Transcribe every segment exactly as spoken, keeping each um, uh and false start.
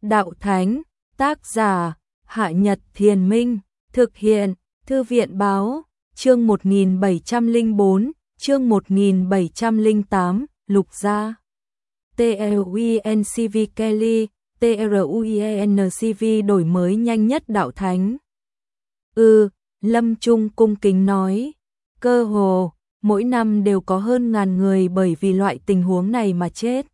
Đạo Thánh, tác giả, Hạ Nhật Thiền Minh, thực hiện, Thư viện Báo, chương một nghìn bảy trăm lẻ bốn, chương một nghìn bảy trăm lẻ tám, Lục Gia. TRUINCV Kelly, TRUINCV đổi mới nhanh nhất Đạo Thánh. Ừ, Lâm Trung cung kính nói, cơ hồ, mỗi năm đều có hơn ngàn người bởi vì loại tình huống này mà chết.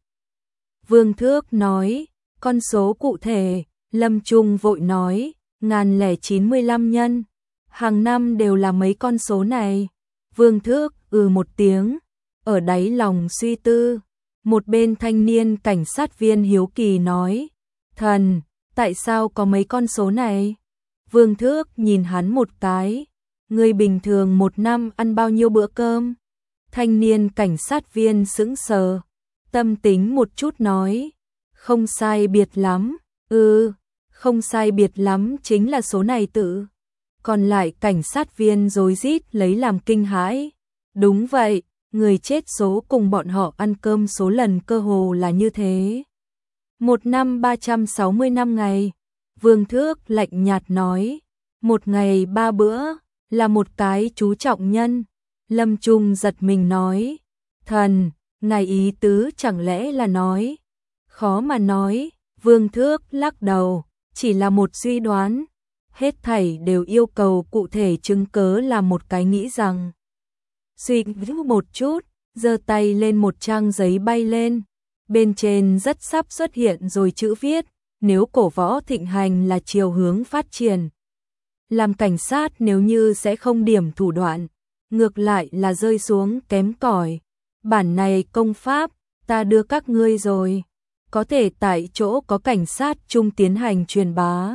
Vương Thước nói, con số cụ thể, Lâm Trung vội nói, ngàn lẻ chín mươi lăm nhân, hàng năm đều là mấy con số này. Vương Thước ừ một tiếng, ở đáy lòng suy tư. Một bên thanh niên cảnh sát viên hiếu kỳ nói, thần, tại sao có mấy con số này? Vương Thước nhìn hắn một cái, người bình thường một năm ăn bao nhiêu bữa cơm? Thanh niên cảnh sát viên sững sờ, tâm tính một chút nói, không sai biệt lắm, ừ, không sai biệt lắm chính là số này tự. Còn lại cảnh sát viên rối rít lấy làm kinh hãi, đúng vậy, người chết số cùng bọn họ ăn cơm số lần cơ hồ là như thế. Một năm ba trăm sáu mươi năm ngày, Vương Thước lạnh nhạt nói, một ngày ba bữa, là một cái chú trọng nhân. Lâm Trung giật mình nói, thần, ngài ý tứ chẳng lẽ là nói, khó mà nói. Vương Thước lắc đầu, chỉ là một suy đoán, hết thảy đều yêu cầu cụ thể chứng cớ là một cái nghĩ rằng. Suy nghĩ một chút, giơ tay lên một trang giấy bay lên, bên trên rất sắp xuất hiện rồi chữ viết, nếu cổ võ thịnh hành là chiều hướng phát triển. Làm cảnh sát nếu như sẽ không điểm thủ đoạn, ngược lại là rơi xuống kém cỏi. Bản này công pháp, ta đưa các ngươi rồi, có thể tại chỗ có cảnh sát chung tiến hành truyền bá.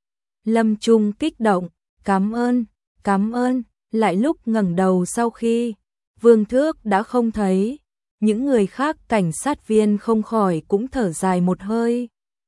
Lâm Trung kích động, cảm ơn, cảm ơn, lại lúc ngẩng đầu sau khi Vương Thước đã không thấy, những người khác cảnh sát viên không khỏi cũng thở dài một hơi.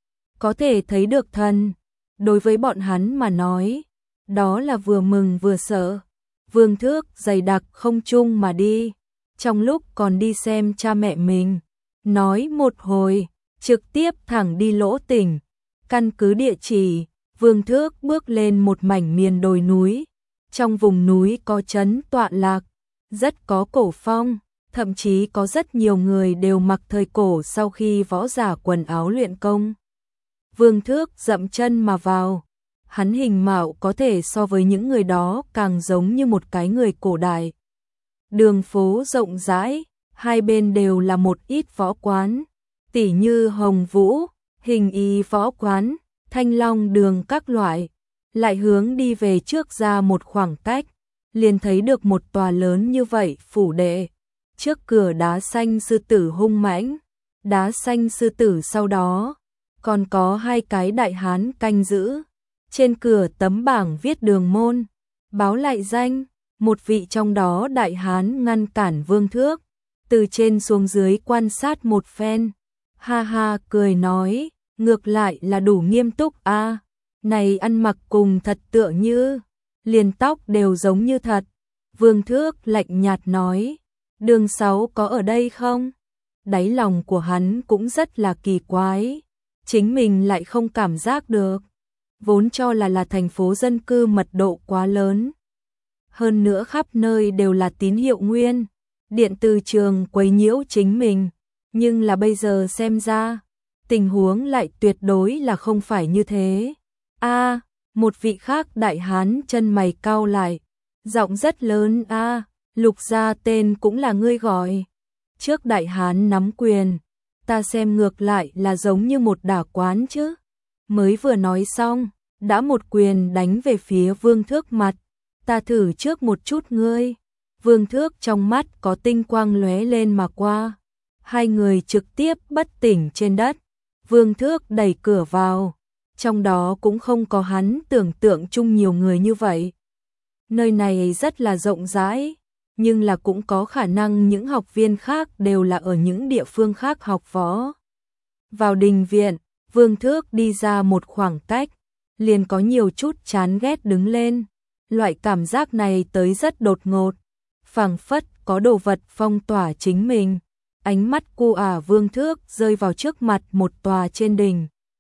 Có thể thấy được thần, đối với bọn hắn mà nói, đó là vừa mừng vừa sợ. Vương Thước dày đặc không chung mà đi, trong lúc còn đi xem cha mẹ mình, nói một hồi, trực tiếp thẳng đi Lỗ Tỉnh. Căn cứ địa chỉ, Vương Thước bước lên một mảnh miền đồi núi, trong vùng núi có trấn tọa lạc, rất có cổ phong, thậm chí có rất nhiều người đều mặc thời cổ sau khi võ giả quần áo luyện công. Vương Thước dậm chân mà vào, hắn hình mạo có thể so với những người đó càng giống như một cái người cổ đại. Đường phố rộng rãi, hai bên đều là một ít võ quán, tỉ như Hồng Vũ, Hình Y võ quán, Thanh Long đường các loại. Lại hướng đi về trước ra một khoảng cách, liền thấy được một tòa lớn như vậy phủ đệ. Trước cửa đá xanh sư tử hung mãnh, đá xanh sư tử sau đó, còn có hai cái đại hán canh giữ. Trên cửa tấm bảng viết đường môn, báo lại danh, một vị trong đó đại hán ngăn cản Vương Thước, từ trên xuống dưới quan sát một phen, ha ha cười nói, ngược lại là đủ nghiêm túc a, à, này ăn mặc cùng thật tựa như, liền tóc đều giống như thật. Vương Thước lạnh nhạt nói, đường sáu có ở đây không? Đáy lòng của hắn cũng rất là kỳ quái, chính mình lại không cảm giác được, vốn cho là là thành phố dân cư mật độ quá lớn. Hơn nữa khắp nơi đều là tín hiệu nguyên, điện từ trường quấy nhiễu chính mình, nhưng là bây giờ xem ra, tình huống lại tuyệt đối là không phải như thế. A, à, một vị khác đại hán chân mày cau lại, giọng rất lớn a, à, Lục gia tên cũng là ngươi gọi. Trước đại hán nắm quyền, ta xem ngược lại là giống như một đả quán chứ. Mới vừa nói xong, đã một quyền đánh về phía Vương Thước mặt, ta thử trước một chút ngươi. Vương Thước trong mắt có tinh quang lóe lên mà qua, hai người trực tiếp bất tỉnh trên đất. Vương Thước đẩy cửa vào, trong đó cũng không có hắn tưởng tượng chung nhiều người như vậy. Nơi này rất là rộng rãi, nhưng là cũng có khả năng những học viên khác đều là ở những địa phương khác học võ. Vào đình viện, Vương Thước đi ra một khoảng cách, liền có nhiều chút chán ghét đứng lên. Loại cảm giác này tới rất đột ngột, phảng phất có đồ vật phong tỏa chính mình. Ánh mắt cu ả Vương Thước rơi vào trước mặt một tòa trên đỉnh.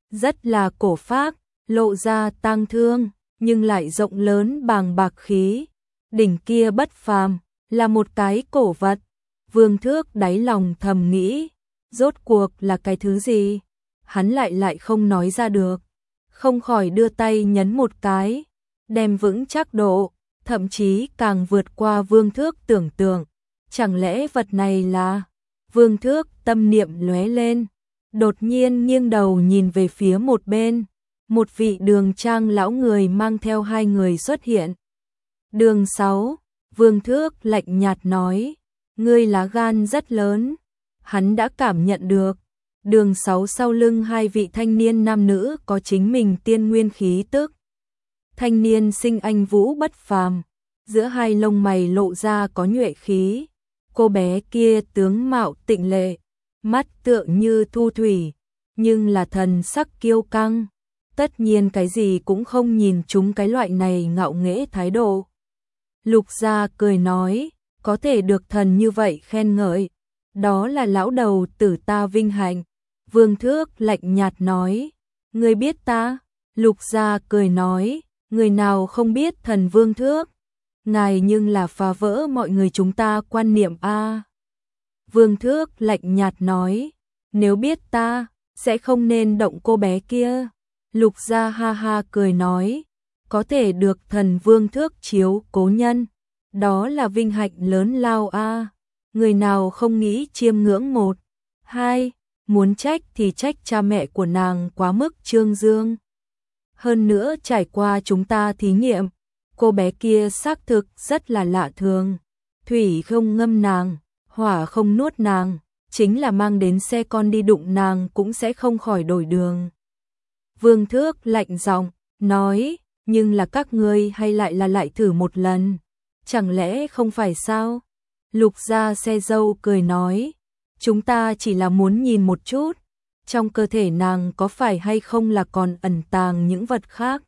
rất là cổ phác, lộ ra tang thương, nhưng lại rộng lớn bàng bạc khí. Đỉnh kia bất phàm, là một cái cổ vật. Vương Thước đáy lòng thầm nghĩ, rốt cuộc là cái thứ gì? Hắn lại lại không nói ra được, không khỏi đưa tay nhấn một cái, đem vững chắc độ, thậm chí càng vượt qua Vương Thước tưởng tượng. Chẳng lẽ vật này là... Vương Thước tâm niệm lóe lên, đột nhiên nghiêng đầu nhìn về phía một bên, một vị Đường trang lão người mang theo hai người xuất hiện. Đường sáu, Vương Thước lạnh nhạt nói, ngươi lá gan rất lớn. Hắn đã cảm nhận được, Đường sáu sau lưng hai vị thanh niên nam nữ có chính mình tiên nguyên khí tức. Thanh niên sinh anh vũ bất phàm, giữa hai lông mày lộ ra có nhuệ khí. Cô bé kia tướng mạo tịnh lệ, mắt tựa như thu thủy, nhưng là thần sắc kiêu căng. Tất nhiên cái gì cũng không nhìn chúng cái loại này ngạo nghễ thái độ. Lục Gia cười nói, có thể được thần như vậy khen ngợi, đó là lão đầu tử ta vinh hạnh. Vương Thước lạnh nhạt nói, ngươi biết ta? Lục Gia cười nói, người nào không biết thần Vương Thước? Ngài nhưng là phá vỡ mọi người chúng ta quan niệm a. Vương Thước lạnh nhạt nói, nếu biết ta, sẽ không nên động cô bé kia. Lục Gia ha ha cười nói, có thể được thần Vương Thước chiếu cố nhân, đó là vinh hạnh lớn lao a. Người nào không nghĩ chiêm ngưỡng một, hai, muốn trách thì trách cha mẹ của nàng quá mức trương dương. Hơn nữa trải qua chúng ta thí nghiệm, cô bé kia xác thực rất là lạ thường. Thủy không ngâm nàng, hỏa không nuốt nàng, chính là mang đến xe con đi đụng nàng cũng sẽ không khỏi đổi đường. Vương Thước lạnh giọng nói, nhưng là các ngươi hay lại là lại thử một lần, chẳng lẽ không phải sao? Lục Gia xe dâu cười nói, chúng ta chỉ là muốn nhìn một chút, trong cơ thể nàng có phải hay không là còn ẩn tàng những vật khác.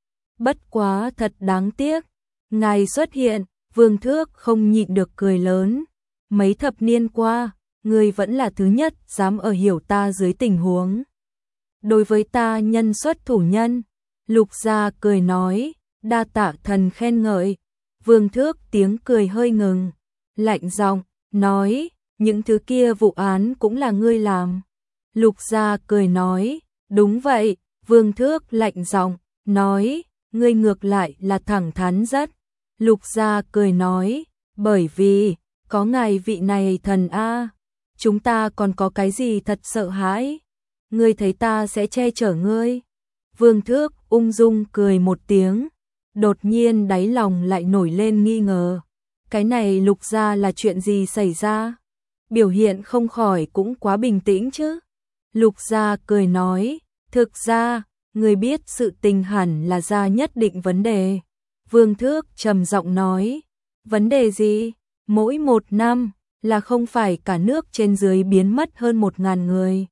Bất quá thật đáng tiếc, ngài xuất hiện, Vương Thước không nhịn được cười lớn. Mấy thập niên qua, ngươi vẫn là thứ nhất dám ở hiểu ta dưới tình huống. Đối với ta nhân xuất thủ nhân, Lục Gia cười nói, đa tạ thần khen ngợi. Vương Thước tiếng cười hơi ngừng, lạnh giọng nói, những thứ kia vụ án cũng là ngươi làm. Lục Gia cười nói, đúng vậy. Vương Thước lạnh giọng nói, ngươi ngược lại là thẳng thắn rất. Lục Gia cười nói, bởi vì có ngài vị này thần a, chúng ta còn có cái gì thật sợ hãi? Ngươi thấy ta sẽ che chở ngươi. Vương Thước ung dung cười một tiếng, đột nhiên đáy lòng lại nổi lên nghi ngờ. Cái này Lục Gia là chuyện gì xảy ra? Biểu hiện không khỏi cũng quá bình tĩnh chứ. Lục Gia cười nói, thực ra, người biết sự tình hẳn là ra nhất định vấn đề. Vương Thước trầm giọng nói, vấn đề gì? Mỗi một năm là không phải cả nước trên dưới biến mất hơn một ngàn người,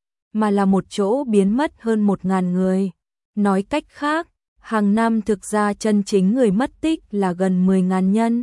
mà là một chỗ biến mất hơn một ngàn người. Nói cách khác, hàng năm thực ra chân chính người mất tích là gần mười ngàn nhân.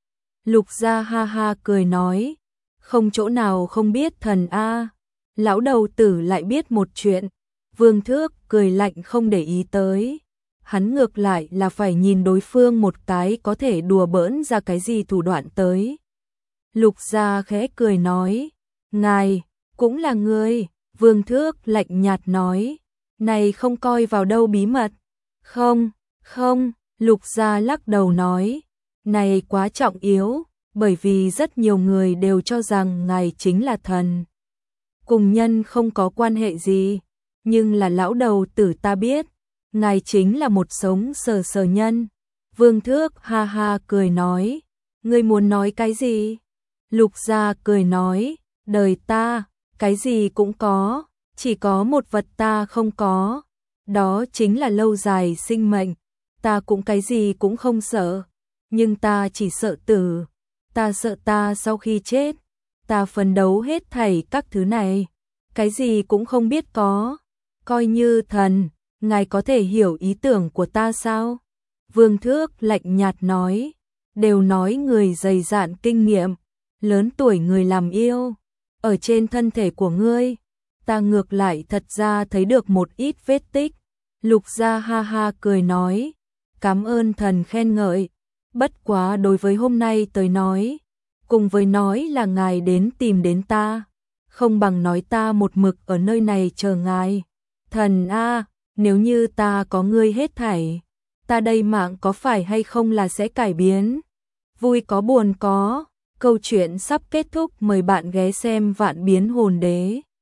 Lục Gia ha ha cười nói, không chỗ nào không biết thần a. Lão đầu tử lại biết một chuyện. Vương Thước cười lạnh không để ý tới. Hắn ngược lại là phải nhìn đối phương một cái có thể đùa bỡn ra cái gì thủ đoạn tới. Lục Gia khẽ cười nói, ngài, cũng là người. Vương Thước lạnh nhạt nói, này không coi vào đâu bí mật. Không, không, Lục Gia lắc đầu nói, này quá trọng yếu, bởi vì rất nhiều người đều cho rằng ngài chính là thần. Cùng nhân không có quan hệ gì, nhưng là lão đầu tử ta biết, ngài chính là một sống sờ sờ nhân. Vương Thước ha ha cười nói, ngươi muốn nói cái gì? Lục Gia cười nói, đời ta, cái gì cũng có, chỉ có một vật ta không có, đó chính là lâu dài sinh mệnh. Ta cũng cái gì cũng không sợ, nhưng ta chỉ sợ tử. Ta sợ ta sau khi chết, ta phấn đấu hết thảy các thứ này, cái gì cũng không biết có. Coi như thần, ngài có thể hiểu ý tưởng của ta sao? Vương Thước lạnh nhạt nói, đều nói người dày dạn kinh nghiệm, lớn tuổi người làm yêu, ở trên thân thể của ngươi, ta ngược lại thật ra thấy được một ít vết tích. Lục Gia ha ha cười nói, cảm ơn thần khen ngợi, bất quá đối với hôm nay tới nói, cùng với nói là ngài đến tìm đến ta, không bằng nói ta một mực ở nơi này chờ ngài. Thần a, nếu như ta có ngươi hết thảy, ta đây mạng có phải hay không là sẽ cải biến? Vui có buồn có, câu chuyện sắp kết thúc, mời bạn ghé xem Vạn Biến Hồn Đế.